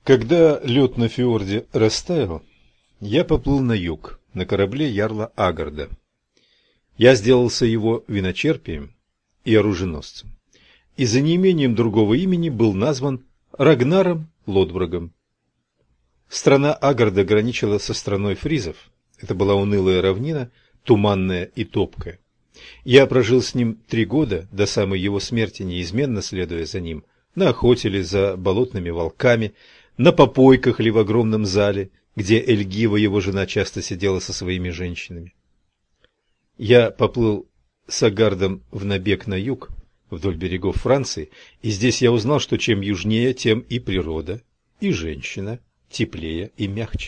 Когда лед на фьорде растаял, я поплыл на юг, на корабле ярла Агарда. Я сделался его виночерпием и оруженосцем, и за неимением другого имени был назван Рагнаром Лодброгом. Страна Агарда граничила со страной фризов. Это была унылая равнина, туманная и топкая. Я прожил с ним 3 года, до самой его смерти, неизменно следуя за ним, на охоте ли за болотными волками, на попойках ли в огромном зале, где Эльгива, его жена, часто сидела со своими женщинами. Я поплыл с Агардом в набег на юг, вдоль берегов Франции, и здесь я узнал, что чем южнее, тем и природа, и женщина теплее и мягче.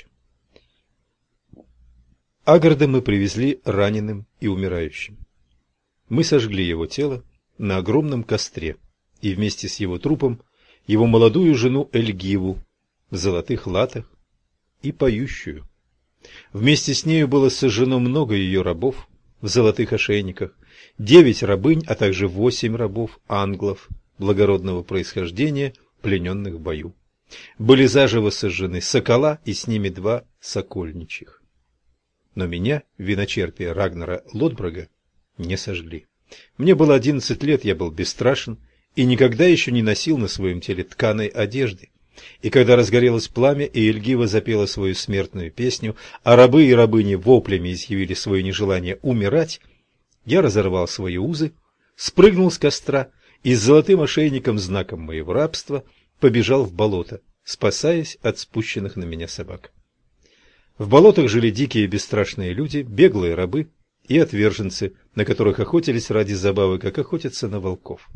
Агарда мы привезли раненым и умирающим. Мы сожгли его тело на огромном костре, и вместе с его трупом его молодую жену Эльгиву в золотых латах и поющую. Вместе с нею было сожжено много ее рабов в золотых ошейниках, 9 рабынь, а также 8 рабов англов благородного происхождения, плененных в бою. Были заживо сожжены сокола и с ними 2 сокольничьих. Но меня, виночерпия Рагнара Лодброга, не сожгли. Мне было 11 лет, я был бесстрашен и никогда еще не носил на своем теле тканой одежды. И когда разгорелось пламя, и Эльгива запела свою смертную песню, а рабы и рабыни воплями изъявили свое нежелание умирать, я разорвал свои узы, спрыгнул с костра и с золотым ошейником, знаком моего рабства, побежал в болото, спасаясь от спущенных на меня собак. В болотах жили дикие и бесстрашные люди, беглые рабы и отверженцы, на которых охотились ради забавы, как охотятся на волков.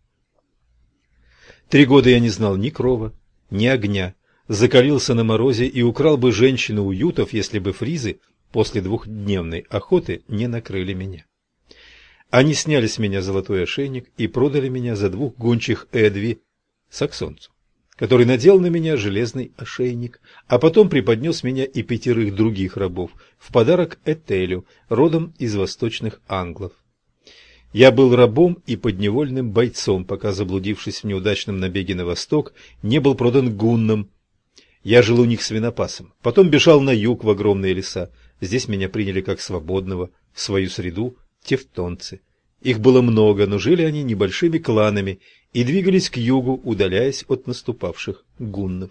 3 года я не знал ни крова, ни огня, закалился на морозе и украл бы женщину у ютов, если бы фризы после 2-дневной охоты не накрыли меня. Они сняли с меня золотой ошейник и продали меня за 2 гончих Эдви саксонцу, который надел на меня железный ошейник, а потом преподнес меня и 5 других рабов в подарок Этелю, родом из восточных англов. Я был рабом и подневольным бойцом, пока, заблудившись в неудачном набеге на восток, не был продан гуннам. Я жил у них свинопасом, потом бежал на юг в огромные леса. Здесь меня приняли как свободного, в свою среду тевтонцы. Их было много, но жили они небольшими кланами и двигались к югу, удаляясь от наступавших гуннов.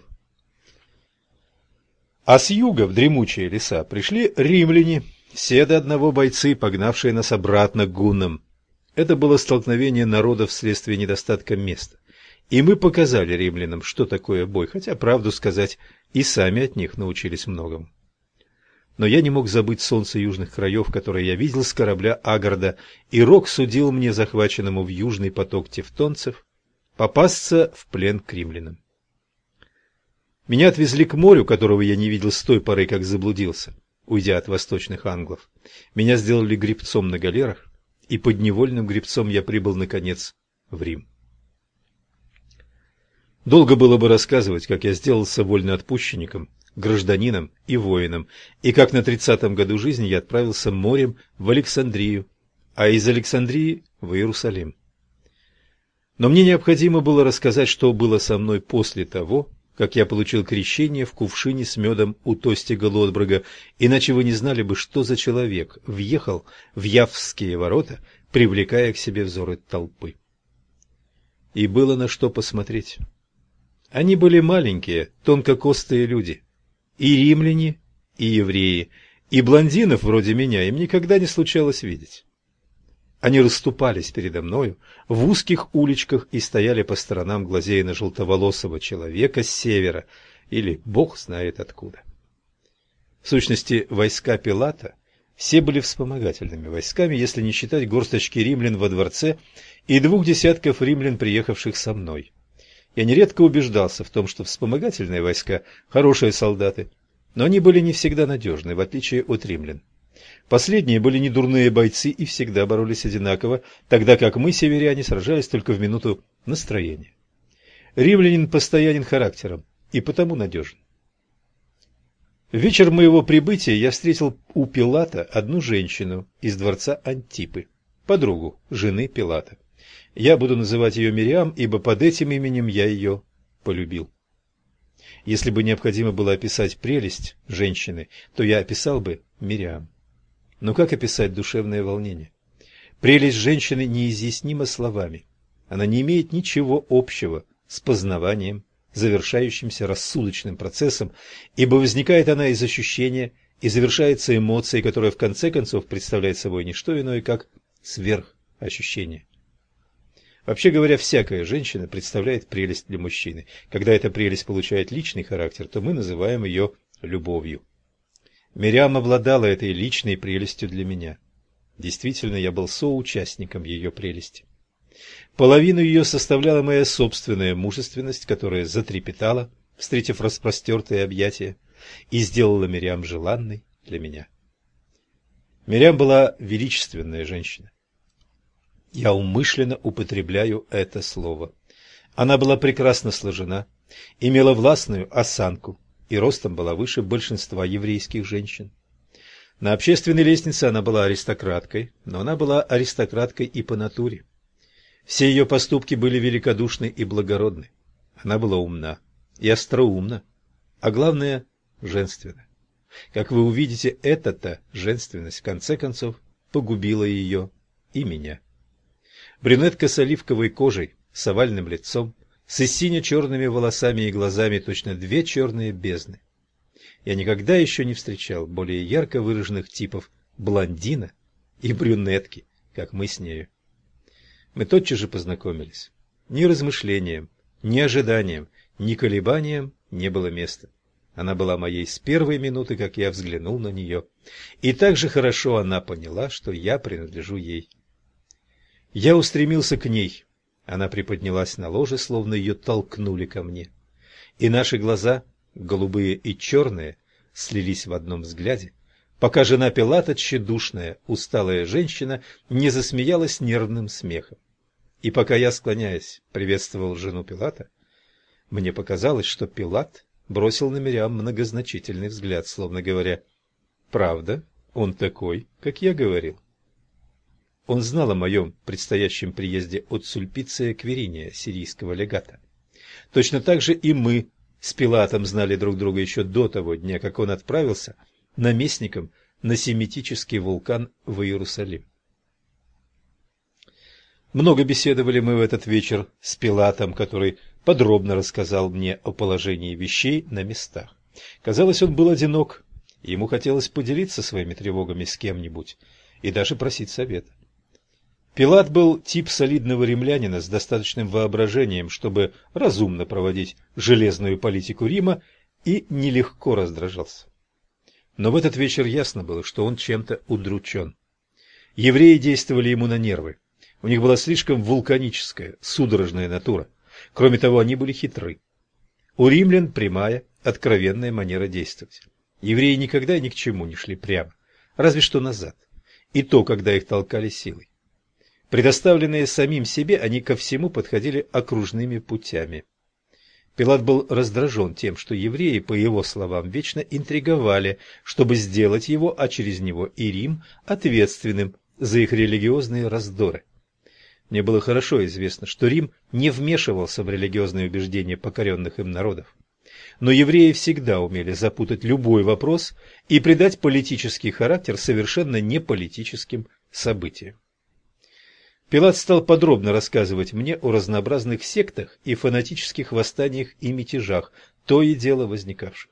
А с юга в дремучие леса пришли римляне, все до одного бойцы, погнавшие нас обратно к гуннам. Это было столкновение народов вследствие недостатка места. И мы показали римлянам, что такое бой, хотя, правду сказать, и сами от них научились многому. Но я не мог забыть солнце южных краев, которое я видел с корабля Агарда, и Рок судил мне, захваченному в южный поток тевтонцев, попасться в плен к римлянам. Меня отвезли к морю, которого я не видел с той поры, как заблудился, уйдя от восточных англов. Меня сделали гребцом на галерах, и подневольным гребцом я прибыл, наконец, в Рим. Долго было бы рассказывать, как я сделался вольноотпущенником, гражданином и воином, и как на 30-м году жизни я отправился морем в Александрию, а из Александрии в Иерусалим. Но мне необходимо было рассказать, что было со мной после того, как я получил крещение в кувшине с медом у Тостига Лодброга, иначе вы не знали бы, что за человек въехал в Явские ворота, привлекая к себе взоры толпы. И было на что посмотреть. Они были маленькие, тонкокостые люди, и римляне, и евреи, и блондинов вроде меня им никогда не случалось видеть. Они расступались передо мною в узких уличках и стояли по сторонам, глазея на желтоволосого человека с севера, или бог знает откуда. В сущности, войска Пилата все были вспомогательными войсками, если не считать горсточки римлян во дворце и 2 десятков римлян, приехавших со мной. Я нередко убеждался в том, что вспомогательные войска – хорошие солдаты, но они были не всегда надежны, в отличие от римлян. Последние были недурные бойцы и всегда боролись одинаково, тогда как мы, северяне, сражались только в минуту настроения. Римлянин постоянен характером и потому надежен. В вечер моего прибытия я встретил у Пилата одну женщину из дворца Антипы, подругу жены Пилата. Я буду называть ее Мириам, ибо под этим именем я ее полюбил. Если бы необходимо было описать прелесть женщины, то я описал бы Мириам. Но как описать душевное волнение? Прелесть женщины неизъяснима словами. Она не имеет ничего общего с познаванием, завершающимся рассудочным процессом, ибо возникает она из ощущения и завершается эмоцией, которая в конце концов представляет собой не что иное, как сверхощущение. Вообще говоря, всякая женщина представляет прелесть для мужчины. Когда эта прелесть получает личный характер, то мы называем ее любовью. Мириам обладала этой личной прелестью для меня. Действительно, я был соучастником ее прелести. Половину ее составляла моя собственная мужественность, которая затрепетала, встретив распростертые объятия, и сделала Мириам желанной для меня. Мириам была величественная женщина. Я умышленно употребляю это слово. Она была прекрасно сложена, имела властную осанку и ростом была выше большинства еврейских женщин. На общественной лестнице она была аристократкой, но она была аристократкой и по натуре. Все ее поступки были великодушны и благородны. Она была умна и остроумна, а главное – женственна. Как вы увидите, эта-то женственность в конце концов погубила ее и меня. Брюнетка с оливковой кожей, с овальным лицом, с сине-черными волосами и глазами, точно две черные бездны. Я никогда еще не встречал более ярко выраженных типов блондина и брюнетки, как мы с нею. Мы тотчас же познакомились. Ни размышлениям, ни ожиданиям, ни колебаниям не было места. Она была моей с первой минуты, как я взглянул на нее, и так же хорошо она поняла, что я принадлежу ей. Я устремился к ней. Она приподнялась на ложе, словно ее толкнули ко мне. И наши глаза, голубые и черные, слились в одном взгляде, пока жена Пилата, тщедушная, усталая женщина, не засмеялась нервным смехом. И пока я, склоняясь, приветствовал жену Пилата, мне показалось, что Пилат бросил на Мириам многозначительный взгляд, словно говоря: «Правда, он такой, как я говорил». Он знал о моем предстоящем приезде от Сульпиция Квириния, сирийского легата. Точно так же и мы с Пилатом знали друг друга еще до того дня, как он отправился наместником на семитический вулкан в Иерусалим. Много беседовали мы в этот вечер с Пилатом, который подробно рассказал мне о положении вещей на местах. Казалось, он был одинок, ему хотелось поделиться своими тревогами с кем-нибудь и даже просить совета. Пилат был тип солидного римлянина с достаточным воображением, чтобы разумно проводить железную политику Рима, и нелегко раздражался. Но в этот вечер ясно было, что он чем-то удручен. Евреи действовали ему на нервы. У них была слишком вулканическая, судорожная натура. Кроме того, они были хитры. У римлян прямая, откровенная манера действовать. Евреи никогда ни к чему не шли прямо, разве что назад, и то, когда их толкали силой. Предоставленные самим себе, они ко всему подходили окружными путями. Пилат был раздражен тем, что евреи, по его словам, вечно интриговали, чтобы сделать его, а через него и Рим, ответственным за их религиозные раздоры. Мне было хорошо известно, что Рим не вмешивался в религиозные убеждения покоренных им народов. Но евреи всегда умели запутать любой вопрос и придать политический характер совершенно неполитическим событиям. Пилат стал подробно рассказывать мне о разнообразных сектах и фанатических восстаниях и мятежах, то и дело возникавших.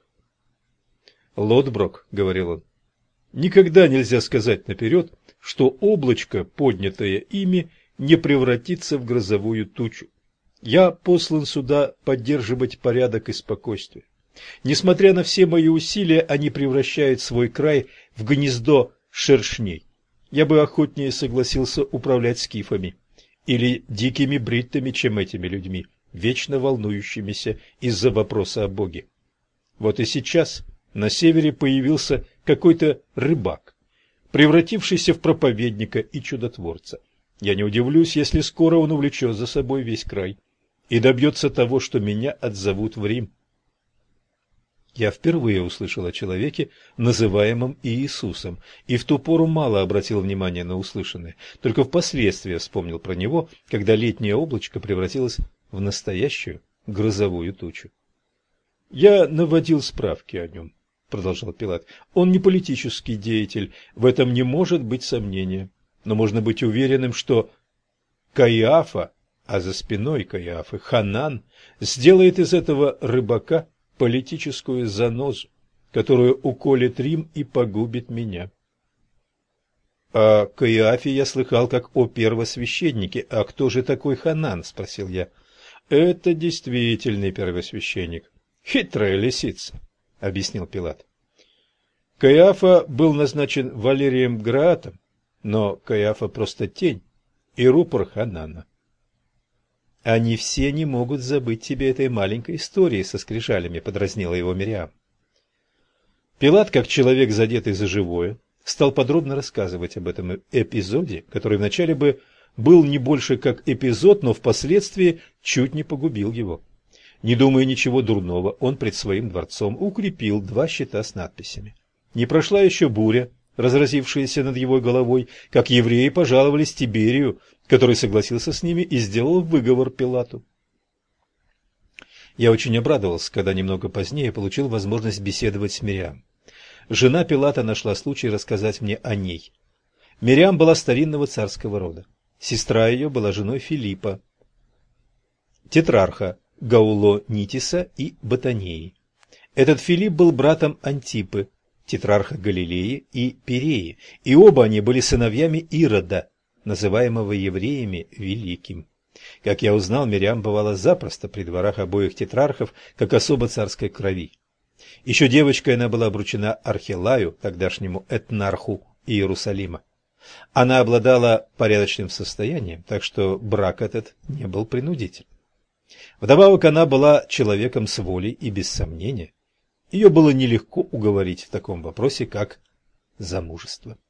«Лотброк», — говорил он, — «никогда нельзя сказать наперед, что облачко, поднятое ими, не превратится в грозовую тучу. Я послан сюда поддерживать порядок и спокойствие. Несмотря на все мои усилия, они превращают свой край в гнездо шершней. Я бы охотнее согласился управлять скифами или дикими бриттами, чем этими людьми, вечно волнующимися из-за вопроса о Боге. Вот и сейчас на севере появился какой-то рыбак, превратившийся в проповедника и чудотворца. Я не удивлюсь, если скоро он увлечет за собой весь край и добьется того, что меня отзовут в Рим». Я впервые услышал о человеке, называемом Иисусом, и в ту пору мало обратил внимания на услышанное, только впоследствии вспомнил про него, когда летнее облачко превратилось в настоящую грозовую тучу. «Я наводил справки о нем», — продолжал Пилат. «Он не политический деятель, в этом не может быть сомнения. Но можно быть уверенным, что Каиафа, а за спиной Каиафы Ханан, сделает из этого рыбака политическую занозу, которую уколет Рим и погубит меня». «О Каиафе я слыхал как о первосвященнике. А кто же такой Ханан?» – спросил я. «Это действительный первосвященник. Хитрая лисица», – объяснил Пилат. Каиафа был назначен Валерием Граатом, но Каиафа просто тень и рупор Ханана. «Они все не могут забыть тебе этой маленькой истории со скрижалями», – подразнила его Мириам. Пилат, как человек, задетый за живое, стал подробно рассказывать об этом эпизоде, который вначале бы был не больше как эпизод, но впоследствии чуть не погубил его. Не думая ничего дурного, он пред своим дворцом укрепил 2 щита с надписями. Не прошла еще буря, разразившаяся над его головой, как евреи пожаловались Тиберию, который согласился с ними и сделал выговор Пилату. Я очень обрадовался, когда немного позднее получил возможность беседовать с Мириам. Жена Пилата нашла случай рассказать мне о ней. Мириам была старинного царского рода. Сестра ее была женой Филиппа, тетрарха Гауло-Нитиса и Батанеи. Этот Филипп был братом Антипы, тетрарха Галилеи и Пиреи, и оба они были сыновьями Ирода, называемого евреями Великим. Как я узнал, Мириам бывала запросто при дворах обоих тетрархов, как особо царской крови. Еще девочкой она была обручена Архелаю, тогдашнему этнарху Иерусалима. Она обладала порядочным состоянием, так что брак этот не был принудительным. Вдобавок она была человеком с волей, и без сомнения ее было нелегко уговорить в таком вопросе, как замужество.